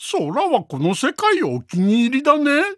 空はこの世界お気に入りだね。